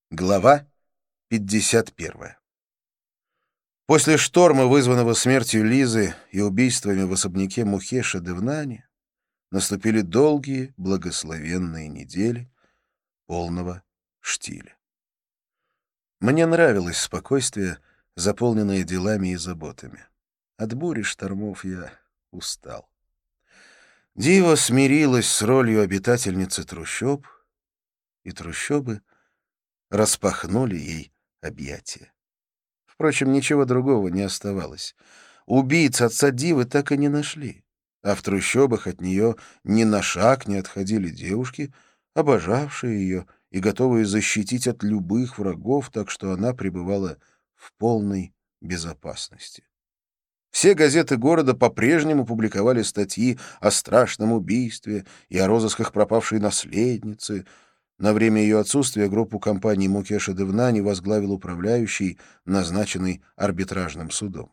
Глава 51. После шторма, вызванного смертью Лизы и убийствами в особняке Мухеша Девнани, наступили долгие благословенные недели полного штиля. Мне нравилось спокойствие, заполненное делами и заботами. От бури штормов я устал. Дива смирилась с ролью обитательницы трущоб, и трущобы распахнули ей объятия. Впрочем, ничего другого не оставалось. Убийц отца Дивы так и не нашли, а в трущобах от нее ни на шаг не отходили девушки, обожавшие ее и готовые защитить от любых врагов, так что она пребывала в полной безопасности. Все газеты города по-прежнему публиковали статьи о страшном убийстве и о розысках пропавшей наследницы. На время ее отсутствия группу компаний Мукеша Девнани возглавил управляющий, назначенный арбитражным судом.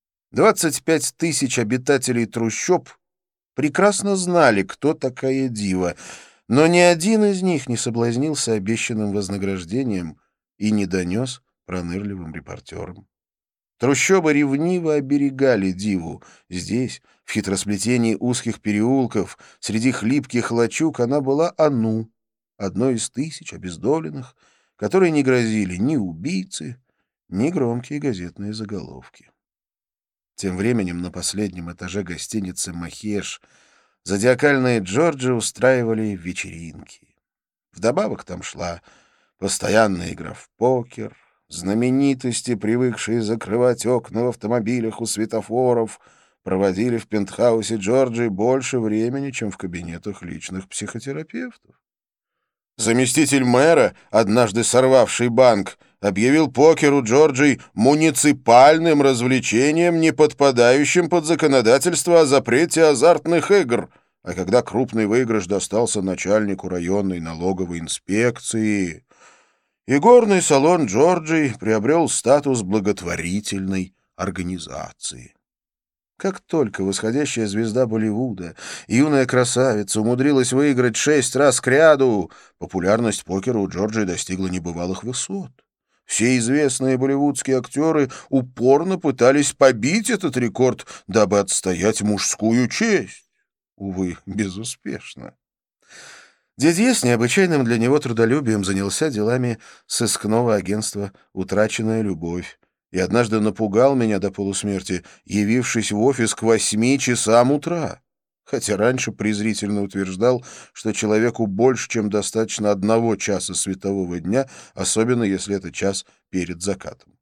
25 тысяч обитателей трущоб прекрасно знали, кто такая Дива, но ни один из них не соблазнился обещанным вознаграждением и не донес пронырливым репортерам. Трущобы ревниво оберегали Диву. Здесь, в хитросплетении узких переулков, среди хлипких лачуг, она была Ану, одной из тысяч обездоленных, которые не грозили ни убийцы, ни громкие газетные заголовки. Тем временем на последнем этаже гостиницы «Махеш» зодиакальные Джорджи устраивали вечеринки. Вдобавок там шла постоянная игра в покер. Знаменитости, привыкшие закрывать окна в автомобилях у светофоров, проводили в пентхаусе Джорджии больше времени, чем в кабинетах личных психотерапевтов. Заместитель мэра, однажды сорвавший банк, объявил покер у Джорджии муниципальным развлечением, не подпадающим под законодательство о запрете азартных игр. А когда крупный выигрыш достался начальнику районной налоговой инспекции, игорный салон Джорджии приобрел статус благотворительной организации. Как только восходящая звезда Болливуда, юная красавица, умудрилась выиграть 6 раз кряду, популярность покера у Джорджии достигла небывалых высот. Все известные болливудские актеры упорно пытались побить этот рекорд, дабы отстоять мужскую честь. Увы, безуспешно. Дидье с необычайным для него трудолюбием занялся делами сыскного агентства «Утраченная любовь» и однажды напугал меня до полусмерти, явившись в офис к 8 часам утра, хотя раньше презрительно утверждал, что человеку больше, чем достаточно 1 часа светового дня, особенно если это час перед закатом.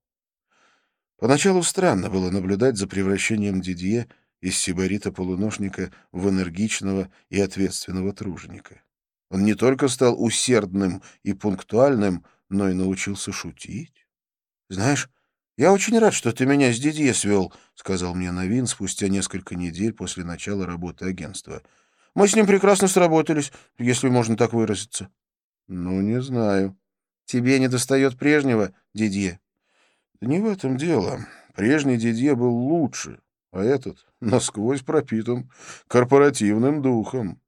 Поначалу странно было наблюдать за превращением Дидье из сибарита-полуношника в энергичного и ответственного труженика. Он не только стал усердным и пунктуальным, но и научился шутить. «Знаешь, я очень рад, что ты меня с Дидье свел», — сказал мне Новин спустя несколько недель после начала работы агентства. «Мы с ним прекрасно сработались, если можно так выразиться». «Ну, не знаю. Тебе недостает прежнего Дидье?» «Да не в этом дело. Прежний Дидье был лучше, а этот насквозь пропитан корпоративным духом».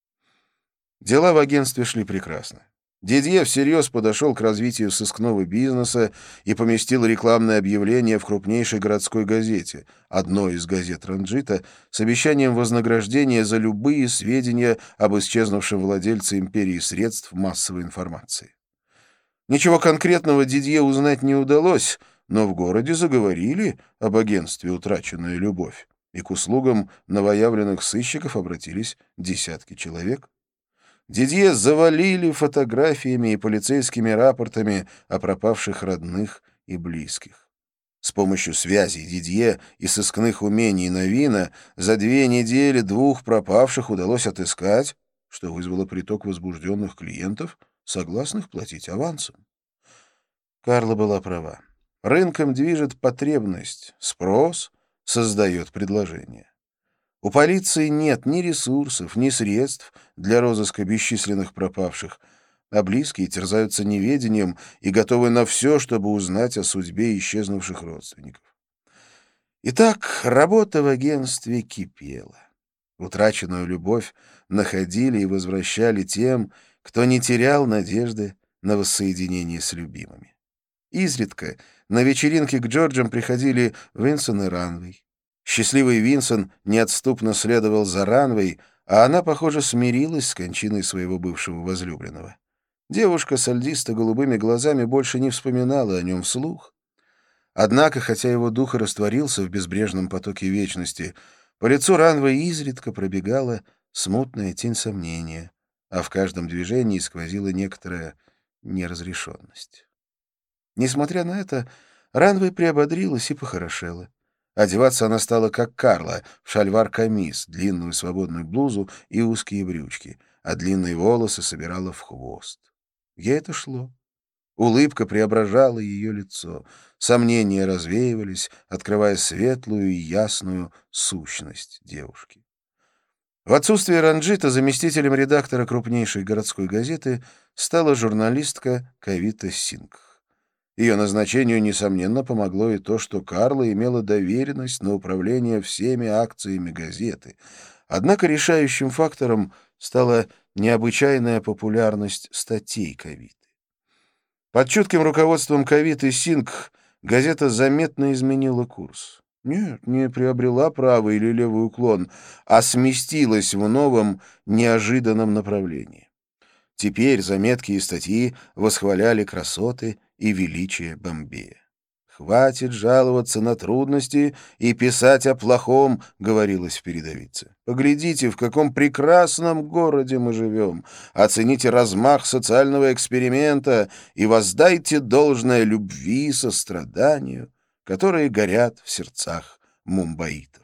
Дела в агентстве шли прекрасно. Дидье всерьез подошел к развитию сыскного бизнеса и поместил рекламное объявление в крупнейшей городской газете, одной из газет Ранджита, с обещанием вознаграждения за любые сведения об исчезнувшем владельце империи средств массовой информации. Ничего конкретного Дидье узнать не удалось, но в городе заговорили об агентстве «Утраченная любовь», и к услугам новоявленных сыщиков обратились десятки человек. Дидье завалили фотографиями и полицейскими рапортами о пропавших родных и близких. С помощью связей Дидье и сыскных умений Новина за 2 недели 2 пропавших удалось отыскать, что вызвало приток возбужденных клиентов, согласных платить авансом. Карла была права. Рынком движет потребность, спрос создает предложение. У полиции нет ни ресурсов, ни средств для розыска бесчисленных пропавших, а близкие терзаются неведением и готовы на все, чтобы узнать о судьбе исчезнувших родственников. Итак, работа в агентстве кипела. Утраченную любовь находили и возвращали тем, кто не терял надежды на воссоединение с любимыми. Изредка на вечеринки к Джорджам приходили Винсон и Ранвей. Счастливый Винсон неотступно следовал за Ранвей, а она, похоже, смирилась с кончиной своего бывшего возлюбленного. Девушка с льдисто-голубыми глазами больше не вспоминала о нем вслух. Однако, хотя его дух и растворился в безбрежном потоке вечности, по лицу Ранвей изредка пробегала смутная тень сомнения, а в каждом движении сквозила некоторая неразрешенность. Несмотря на это, Ранвей приободрилась и похорошела. Одеваться она стала как Карла, в шальвар-камис, длинную свободную блузу и узкие брючки, а длинные волосы собирала в хвост. Ей это шло. Улыбка преображала ее лицо, сомнения развеивались, открывая светлую и ясную сущность девушки. В отсутствие Ранджита заместителем редактора крупнейшей городской газеты стала журналистка Кавита Сингх. Ее назначению, несомненно, помогло и то, что Карла имела доверенность на управление всеми акциями газеты. Однако решающим фактором стала необычайная популярность статей Кавиты. Под чутким руководством Кавиты Сингх газета заметно изменила курс. Нет, не приобрела правый или левый уклон, а сместилась в новом, неожиданном направлении. Теперь заметки и статьи восхваляли красоты и величие Бомбея. «Хватит жаловаться на трудности и писать о плохом», — говорилось в передовице. «Поглядите, в каком прекрасном городе мы живем. Оцените размах социального эксперимента и воздайте должное любви и состраданию, которые горят в сердцах мумбаитов».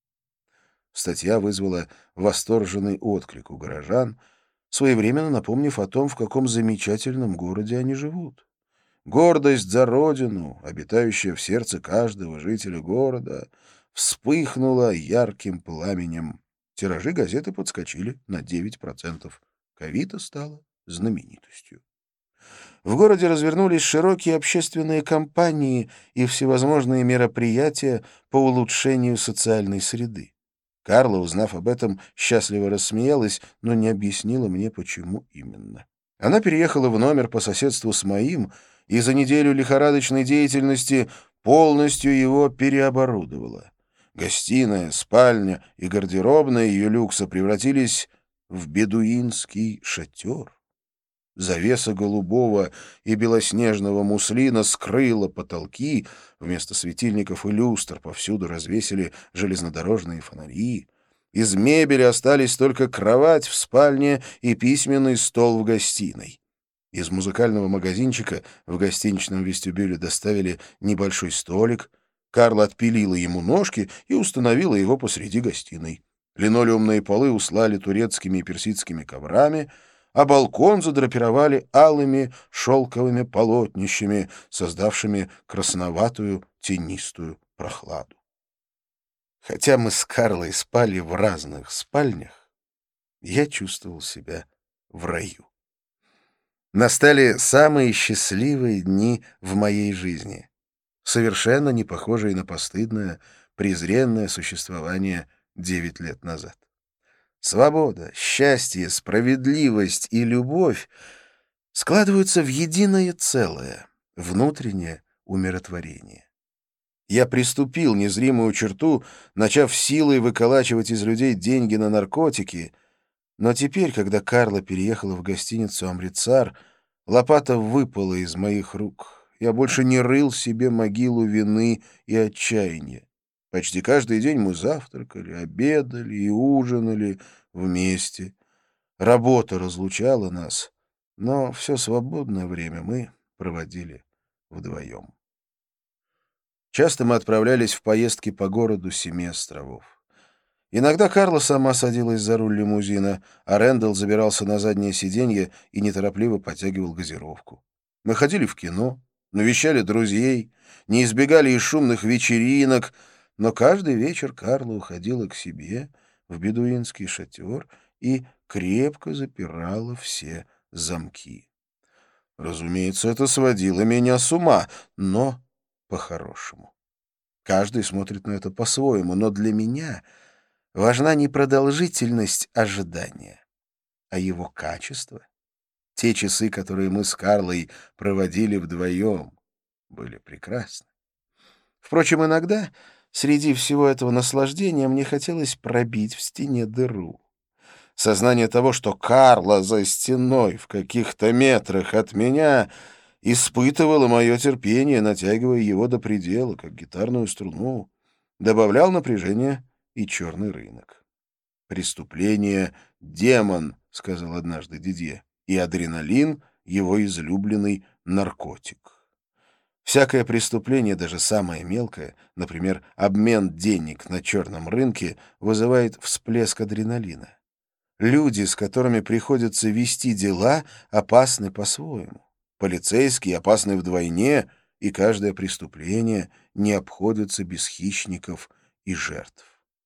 Статья вызвала восторженный отклик у горожан, своевременно напомнив о том, в каком замечательном городе они живут. Гордость за родину, обитающая в сердце каждого жителя города, вспыхнула ярким пламенем. Тиражи газеты подскочили на 9%. Кавита стала знаменитостью. В городе развернулись широкие общественные кампании и всевозможные мероприятия по улучшению социальной среды. Карла, узнав об этом, счастливо рассмеялась, но не объяснила мне, почему именно. Она переехала в номер по соседству с моим и за неделю лихорадочной деятельности полностью его переоборудовала. Гостиная, спальня и гардеробная ее люкса превратились в бедуинский шатер. Завеса голубого и белоснежного муслина скрыла потолки, вместо светильников и люстр повсюду развесили железнодорожные фонари. Из мебели остались только кровать в спальне и письменный стол в гостиной. Из музыкального магазинчика в гостиничном вестибюле доставили небольшой столик. Карла отпилила ему ножки и установила его посреди гостиной. Линолеумные полы услали турецкими и персидскими коврами, а балкон задрапировали алыми шелковыми полотнищами, создавшими красноватую тенистую прохладу. Хотя мы с Карлой спали в разных спальнях, я чувствовал себя в раю. Настали самые счастливые дни в моей жизни, совершенно не похожие на постыдное, презренное существование 9 лет назад. Свобода, счастье, справедливость и любовь складываются в единое целое, внутреннее умиротворение. Я приступил незримую черту, начав силой выколачивать из людей деньги на наркотики, но теперь, когда Карла переехала в гостиницу «Амритсар», лопата выпала из моих рук. Я больше не рыл себе могилу вины и отчаяния. Почти каждый день мы завтракали, обедали и ужинали вместе. Работа разлучала нас, но все свободное время мы проводили вдвоем. Часто мы отправлялись в поездки по городу Семи островов. Иногда Карла сама садилась за руль лимузина, а Рэндалл забирался на заднее сиденье и неторопливо потягивал газировку. Мы ходили в кино, навещали друзей, не избегали и шумных вечеринок, но каждый вечер Карла уходила к себе в бедуинский шатер и крепко запирала все замки. Разумеется, это сводило меня с ума, но по-хорошему. Каждый смотрит на это по-своему, но для меня важна не продолжительность ожидания, а его качество. Те часы, которые мы с Карлой проводили вдвоем, были прекрасны. Впрочем, иногда среди всего этого наслаждения мне хотелось пробить в стене дыру. Сознание того, что Карла за стеной в каких-то метрах от меня испытывало мое терпение, натягивая его до предела, как гитарную струну, добавлял напряжение и черный рынок. «Преступление — демон», — сказал однажды Дидье, и адреналин — его излюбленный наркотик. Всякое преступление, даже самое мелкое, например, обмен денег на черном рынке, вызывает всплеск адреналина. Люди, с которыми приходится вести дела, опасны по-своему. Полицейские опасны вдвойне, и каждое преступление не обходится без хищников и жертв.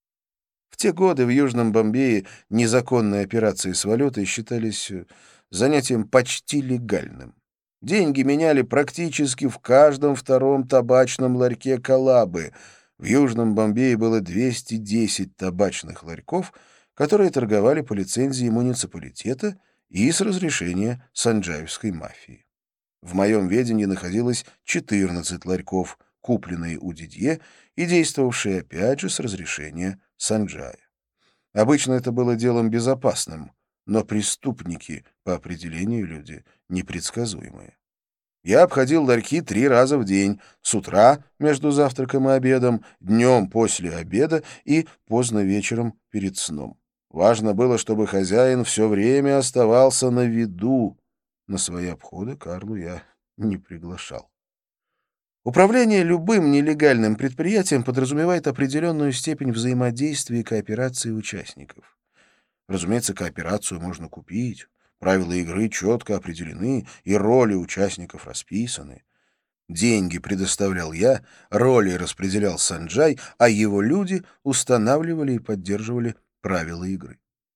В те годы в Южном Бомбее незаконные операции с валютой считались занятием почти легальным. Деньги меняли практически в каждом втором табачном ларьке Калабы. В Южном Бомбее было 210 табачных ларьков, которые торговали по лицензии муниципалитета и с разрешения санджаевской мафии. В моем ведении находилось 14 ларьков, купленные у Дидье и действовавшие опять же с разрешения Санджая. Обычно это было делом безопасным, но преступники, по определению люди, непредсказуемые. Я обходил ларьки 3 раза в день, с утра между завтраком и обедом, днем после обеда и поздно вечером перед сном. Важно было, чтобы хозяин все время оставался на виду. На свои обходы Карлу я не приглашал. Управление любым нелегальным предприятием подразумевает определенную степень взаимодействия и кооперации участников. Разумеется, кооперацию можно купить, правила игры четко определены, и роли участников расписаны. Деньги предоставлял я, роли распределял Санджай, а его люди устанавливали и поддерживали правила игры.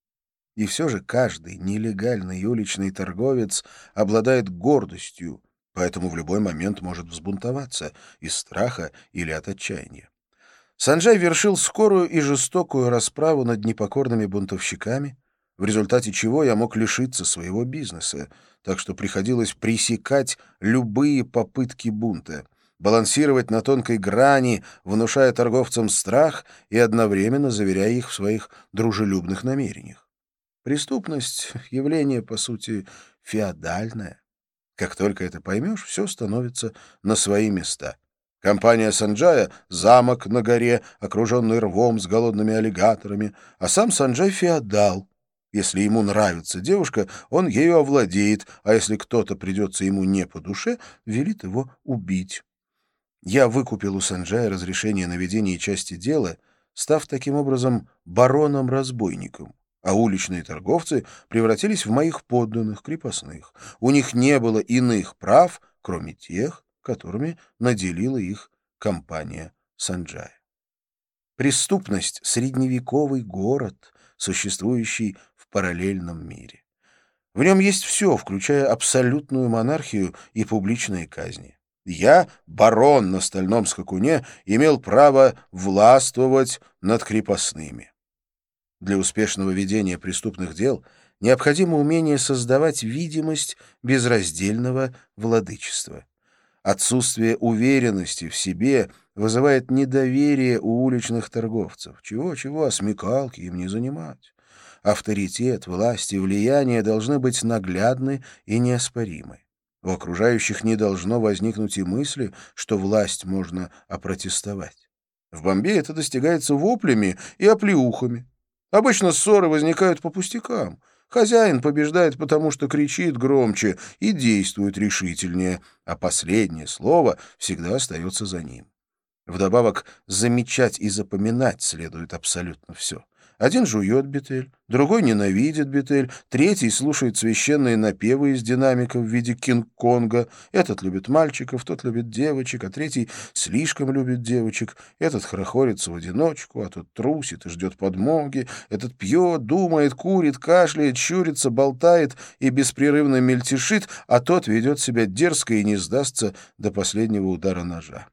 И все же каждый нелегальный уличный торговец обладает гордостью, поэтому в любой момент может взбунтоваться из страха или от отчаяния. Санджай вершил скорую и жестокую расправу над непокорными бунтовщиками, в результате чего я мог лишиться своего бизнеса, так что приходилось пресекать любые попытки бунта, балансировать на тонкой грани, внушая торговцам страх и одновременно заверяя их в своих дружелюбных намерениях. Преступность — явление, по сути, феодальное. Как только это поймешь, все становится на свои места. Компания Санджая — замок на горе, окруженный рвом с голодными аллигаторами, а сам Санджай — феодал. Если ему нравится девушка, он ею овладеет, а если кто-то придется ему не по душе, велит его убить. Я выкупил у Санджая разрешение на ведение части дела, став таким образом бароном-разбойником, а уличные торговцы превратились в моих подданных, крепостных. У них не было иных прав, кроме тех, которыми наделила их компания Санджая. Преступность — средневековый город, существующий в параллельном мире. В нем есть все, включая абсолютную монархию и публичные казни. Я, барон на стальном скакуне, имел право властвовать над крепостными. Для успешного ведения преступных дел необходимо умение создавать видимость безраздельного владычества. Отсутствие уверенности в себе вызывает недоверие у уличных торговцев. Чего-чего, а смекалки им не занимать. Авторитет, власть и влияние должны быть наглядны и неоспоримы. У окружающих не должно возникнуть и мысли, что власть можно опротестовать. В Бомбее это достигается воплями и оплеухами. Обычно ссоры возникают по пустякам. Хозяин побеждает потому, что кричит громче и действует решительнее, а последнее слово всегда остается за ним. Вдобавок, замечать и запоминать следует абсолютно все. Один жует бетель, другой ненавидит бетель, третий слушает священные напевы из динамика в виде Кинг-Конга, этот любит мальчиков, тот любит девочек, а третий слишком любит девочек, этот хорохорится в одиночку, а тот трусит и ждет подмоги, этот пьет, думает, курит, кашляет, щурится, болтает и беспрерывно мельтешит, а тот ведет себя дерзко и не сдастся до последнего удара ножа.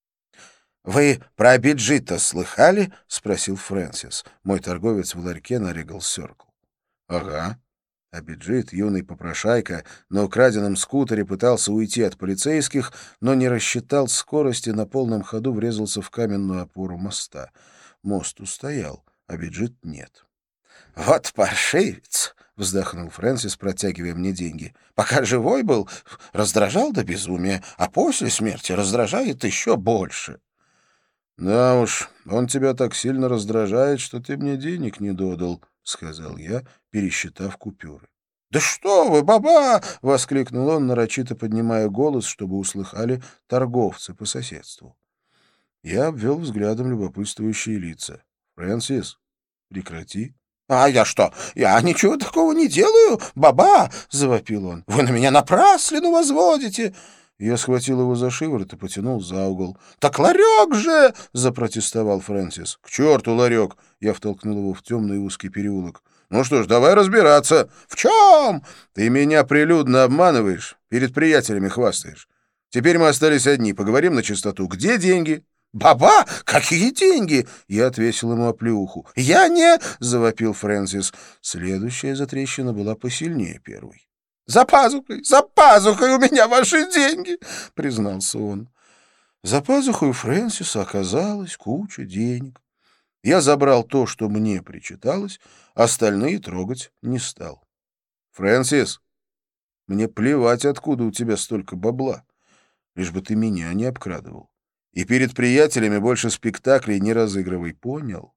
«Вы про Абиджита слыхали?» — спросил Фрэнсис, мой торговец в ларьке на Ригл Сёркл. «Ага. Абиджит, юный попрошайка, на украденном скутере пытался уйти от полицейских, но не рассчитал скорости, на полном ходу врезался в каменную опору моста. Мост устоял, Абиджит нет. «Вот паршивец!» — вздохнул Фрэнсис, протягивая мне деньги. «Пока живой был, раздражал до безумия, а после смерти раздражает еще больше». «Да уж, он тебя так сильно раздражает, что ты мне денег не додал», — сказал я, пересчитав купюры. «Да что вы, баба!» — воскликнул он, нарочито поднимая голос, чтобы услыхали торговцы по соседству. Я обвел взглядом любопытствующие лица. «Фрэнсис, прекрати». «А я что? Я ничего такого не делаю, баба!» — завопил он. «Вы на меня напраслину возводите!» Я схватил его за шиворот и потянул за угол. «Так ларек же!» — запротестовал Фрэнсис. «К черту ларек!» — я втолкнул его в темный узкий переулок. «Ну что ж, давай разбираться!» «В чем?» «Ты меня прилюдно обманываешь, перед приятелями хвастаешь. Теперь мы остались одни, поговорим на чистоту. Где деньги?» «Баба, какие деньги?» Я отвесил ему оплеуху. «Я не...» — завопил Фрэнсис. Следующая затрещина была посильнее первой. За пазухой у меня ваши деньги!» — признался он. За пазухой у Фрэнсиса оказалась куча денег. Я забрал то, что мне причиталось, остальные трогать не стал. «Фрэнсис, мне плевать, откуда у тебя столько бабла, лишь бы ты меня не обкрадывал. И перед приятелями больше спектаклей не разыгрывай, понял?»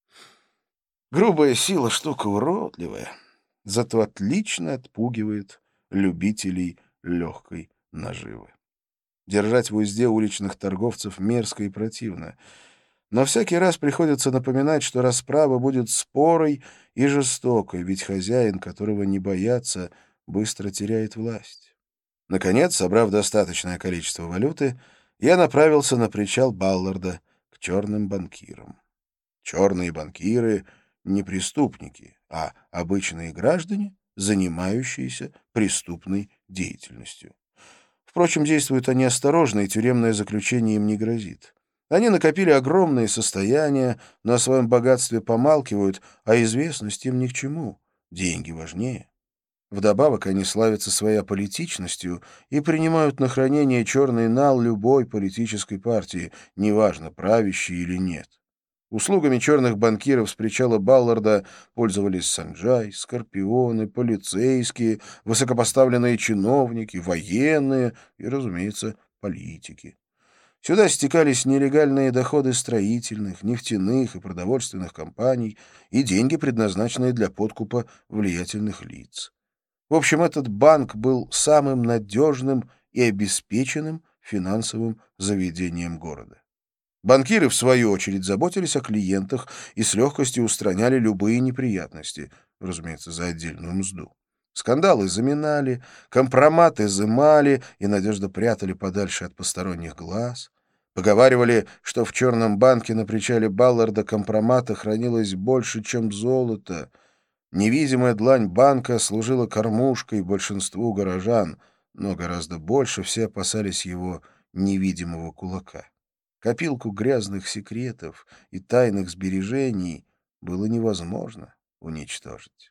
Грубая сила — штука уродливая, зато отлично отпугивает любителей легкой наживы. Держать в узде уличных торговцев мерзко и противно. Но всякий раз приходится напоминать, что расправа будет спорой и жестокой, ведь хозяин, которого не боятся, быстро теряет власть. Наконец, собрав достаточное количество валюты, я направился на причал Балларда к черным банкирам. Черные банкиры — не преступники, а обычные граждане, занимающиеся преступной деятельностью. Впрочем, действуют они осторожно, и тюремное заключение им не грозит. Они накопили огромные состояния, но о своем богатстве помалкивают, а известность им ни к чему. Деньги важнее. Вдобавок они славятся своей аполитичностью и принимают на хранение черный нал любой политической партии, неважно, правящей или нет. Услугами черных банкиров с причала Балларда пользовались Санджай, Скорпионы, полицейские, высокопоставленные чиновники, военные и, разумеется, политики. Сюда стекались нелегальные доходы строительных, нефтяных и продовольственных компаний и деньги, предназначенные для подкупа влиятельных лиц. В общем, этот банк был самым надежным и обеспеченным финансовым заведением города. Банкиры, в свою очередь, заботились о клиентах и с легкостью устраняли любые неприятности, разумеется, за отдельную мзду. Скандалы заминали, компроматы изымали и надежно прятали подальше от посторонних глаз. Поговаривали, что в черном банке на причале Балларда компромата хранилось больше, чем золото. Невидимая длань банка служила кормушкой большинству горожан, но гораздо больше все опасались его невидимого кулака. Копилку грязных секретов и тайных сбережений было невозможно уничтожить.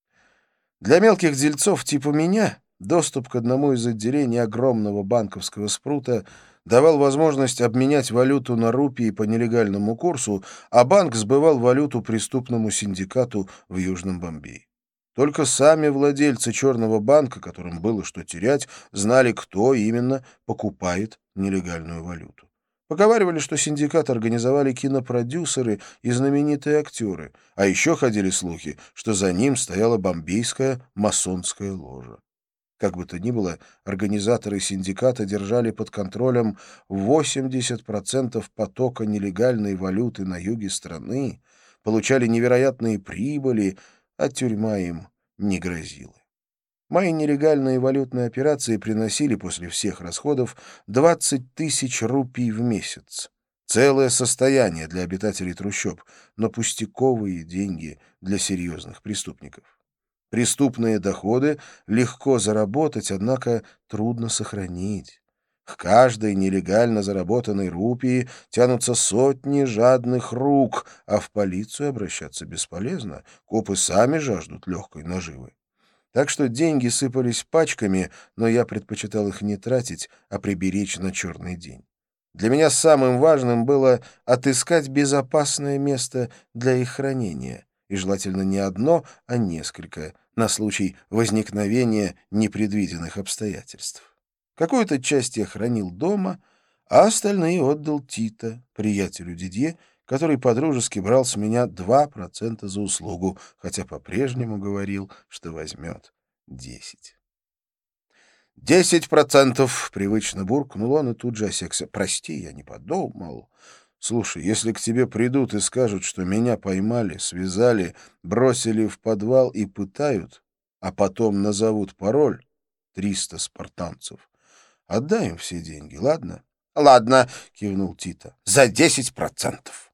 Для мелких дельцов типа меня доступ к одному из отделений огромного банковского спрута давал возможность обменять валюту на рупии по нелегальному курсу, а банк сбывал валюту преступному синдикату в Южном Бомбее. Только сами владельцы черного банка, которым было что терять, знали, кто именно покупает нелегальную валюту. Поговаривали, что синдикат организовали кинопродюсеры и знаменитые актеры, а еще ходили слухи, что за ним стояла бомбейская масонская ложа. Как бы то ни было, организаторы синдиката держали под контролем 80% потока нелегальной валюты на юге страны, получали невероятные прибыли, а тюрьма им не грозила. Мои нелегальные валютные операции приносили после всех расходов 20 тысяч рупий в месяц. Целое состояние для обитателей трущоб, но пустяковые деньги для серьезных преступников. Преступные доходы легко заработать, однако трудно сохранить. К каждой нелегально заработанной рупии тянутся сотни жадных рук, а в полицию обращаться бесполезно, копы сами жаждут легкой наживы. Так что деньги сыпались пачками, но я предпочитал их не тратить, а приберечь на черный день. Для меня самым важным было отыскать безопасное место для их хранения, и желательно не одно, а несколько, на случай возникновения непредвиденных обстоятельств. Какую-то часть я хранил дома, а остальные отдал Тита, приятелю Дидье, который подружески брал с меня 2% за услугу, хотя по-прежнему говорил, что возьмет 10. 10%! Привычно буркнул он и тут же осекся. Прости, я не подумал. Слушай, если к тебе придут и скажут, что меня поймали, связали, бросили в подвал и пытают, а потом назовут пароль 300 спартанцев, отдай им все деньги, ладно? — Ладно, — кивнул Тита, — за 10%.